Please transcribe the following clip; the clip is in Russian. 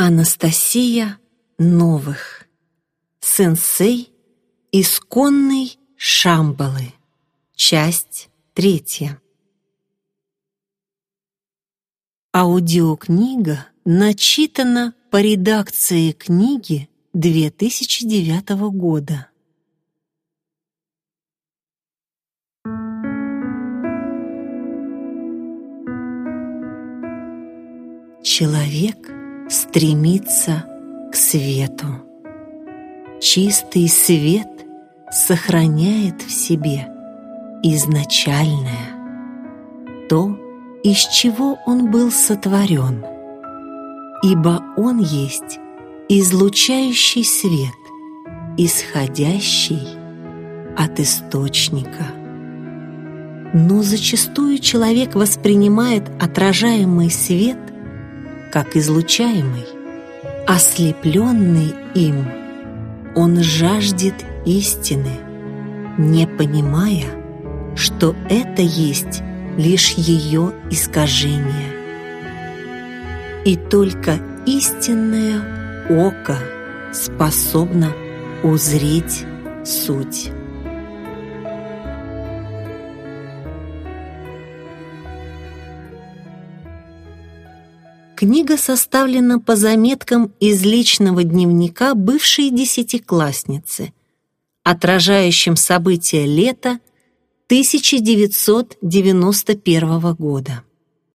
Анастасия Новых. Сенсей исконной Шамбалы. Часть 3. Аудиокнига начитана по редакции книги 2009 года. Человек стремится к свету. Чистый свет сохраняет в себе изначальное, то, из чего он был сотворен, ибо он есть излучающий свет, исходящий от источника. Но зачастую человек воспринимает отражаемый свет как излучаемый. Ослепленный им, он жаждет истины, не понимая, что это есть лишь ее искажение. И только истинное око способно узреть суть. Книга составлена по заметкам из личного дневника бывшей десятиклассницы, отражающим события лета 1991 года.